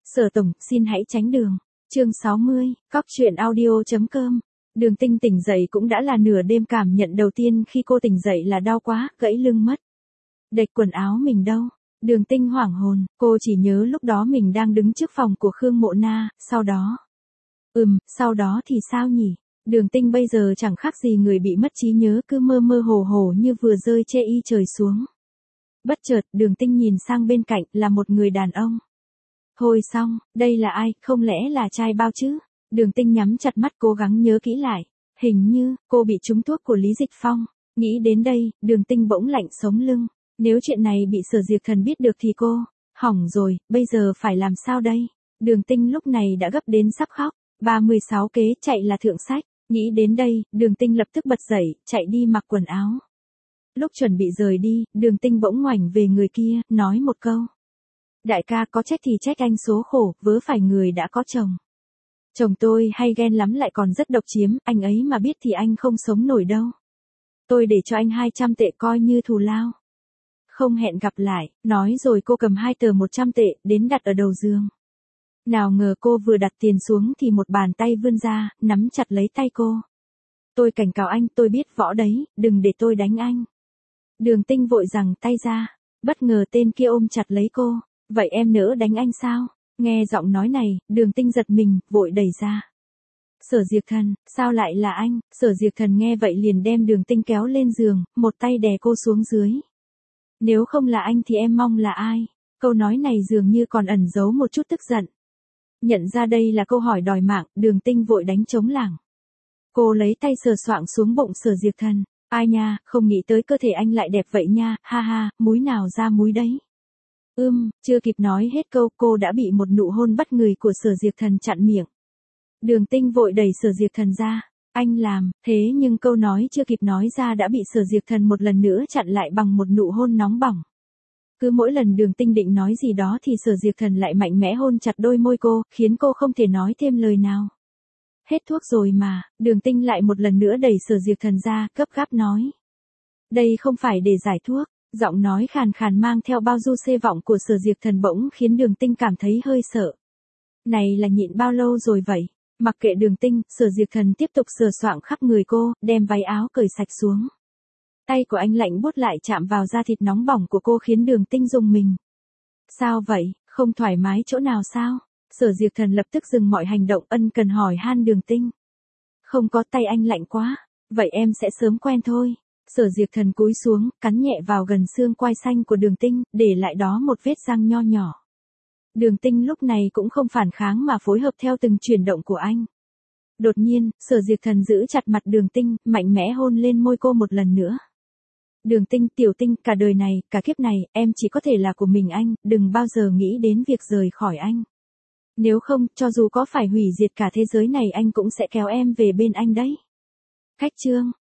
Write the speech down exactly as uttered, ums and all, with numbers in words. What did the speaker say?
Sở tổng, xin hãy tránh đường. Chương sáu mươi, cóc truyện audio chấm com. Đường Tinh tỉnh dậy cũng đã là nửa đêm, cảm nhận đầu tiên khi cô tỉnh dậy là đau quá, gãy lưng mất. Đệch quần áo mình đâu? Đường Tinh hoảng hồn, cô chỉ nhớ lúc đó mình đang đứng trước phòng của Khương Mộ Na, sau đó. Ừm, sau đó thì sao nhỉ? Đường Tinh bây giờ chẳng khác gì người bị mất trí nhớ, cứ mơ mơ hồ hồ như vừa rơi chê y trời xuống. Bất chợt, Đường Tinh nhìn sang bên cạnh, là một người đàn ông. Thôi xong, đây là ai, không lẽ là trai bao chứ? Đường Tinh nhắm chặt mắt cố gắng nhớ kỹ lại. Hình như, cô bị trúng thuốc của Lý Dịch Phong. Nghĩ đến đây, Đường Tinh bỗng lạnh sống lưng. Nếu chuyện này bị Sở Diệt Thần biết được thì cô, hỏng rồi, bây giờ phải làm sao đây? Đường Tinh lúc này đã gấp đến sắp khóc. ba mươi sáu kế chạy là thượng sách. Nghĩ đến đây, Đường Tinh lập tức bật dậy, chạy đi mặc quần áo. Lúc chuẩn bị rời đi, Đường Tinh bỗng ngoảnh về người kia, nói một câu. Đại ca, có trách thì trách anh số khổ, vớ phải người đã có chồng. Chồng tôi hay ghen lắm, lại còn rất độc chiếm, anh ấy mà biết thì anh không sống nổi đâu. Tôi để cho anh hai trăm tệ coi như thù lao. Không hẹn gặp lại, nói rồi cô cầm hai tờ một trăm tệ, đến đặt ở đầu giường. Nào ngờ cô vừa đặt tiền xuống thì một bàn tay vươn ra, nắm chặt lấy tay cô. Tôi cảnh cáo anh, tôi biết võ đấy, đừng để tôi đánh anh. Đường Tinh vội giằng tay ra, bất ngờ tên kia ôm chặt lấy cô. Vậy em nỡ đánh anh sao? Nghe giọng nói này, Đường Tinh giật mình, vội đẩy ra. Sở Diệt Thần, sao lại là anh? Sở Diệt Thần nghe vậy liền đem Đường Tinh kéo lên giường, một tay đè cô xuống dưới. Nếu không là anh thì em mong là ai? Câu nói này dường như còn ẩn giấu một chút tức giận. Nhận ra đây là câu hỏi đòi mạng, Đường Tinh vội đánh trống lảng. Cô lấy tay sờ soạng xuống bụng Sở Diệt Thần. Ai nha, không nghĩ tới cơ thể anh lại đẹp vậy nha, ha ha, múi nào ra múi đấy. Ưm, chưa kịp nói hết câu, cô đã bị một nụ hôn bắt người của Sở Diệt Thần chặn miệng. Đường Tinh vội đẩy Sở Diệt Thần ra. Anh làm, thế nhưng câu nói chưa kịp nói ra đã bị Sở Diệt Thần một lần nữa chặn lại bằng một nụ hôn nóng bỏng. Cứ mỗi lần Đường Tinh định nói gì đó thì Sở Diệt Thần lại mạnh mẽ hôn chặt đôi môi cô, khiến cô không thể nói thêm lời nào. Hết thuốc rồi mà, Đường Tinh lại một lần nữa đẩy Sở Diệt Thần ra, gấp gáp nói. Đây không phải để giải thuốc. Giọng nói khàn khàn mang theo bao du xê vọng của Sở Diệt Thần bỗng khiến Đường Tinh cảm thấy hơi sợ. Này là nhịn bao lâu rồi vậy? Mặc kệ Đường Tinh, Sở Diệt Thần tiếp tục sờ soạng khắp người cô, đem váy áo cởi sạch xuống. Tay của anh lạnh buốt lại chạm vào da thịt nóng bỏng của cô khiến Đường Tinh rùng mình. Sao vậy, không thoải mái chỗ nào sao? Sở Diệt Thần lập tức dừng mọi hành động, ân cần hỏi han Đường Tinh. Không có, tay anh lạnh quá. Vậy em sẽ sớm quen thôi. Sở Diệt Thần cúi xuống, cắn nhẹ vào gần xương quai xanh của Đường Tinh, để lại đó một vết răng nho nhỏ. Đường Tinh lúc này cũng không phản kháng mà phối hợp theo từng chuyển động của anh. Đột nhiên, Sở Diệt Thần giữ chặt mặt Đường Tinh, mạnh mẽ hôn lên môi cô một lần nữa. Đường Tinh, tiểu Tinh, cả đời này, cả kiếp này, em chỉ có thể là của mình anh, đừng bao giờ nghĩ đến việc rời khỏi anh. Nếu không, cho dù có phải hủy diệt cả thế giới này anh cũng sẽ kéo em về bên anh đấy. Khách chương.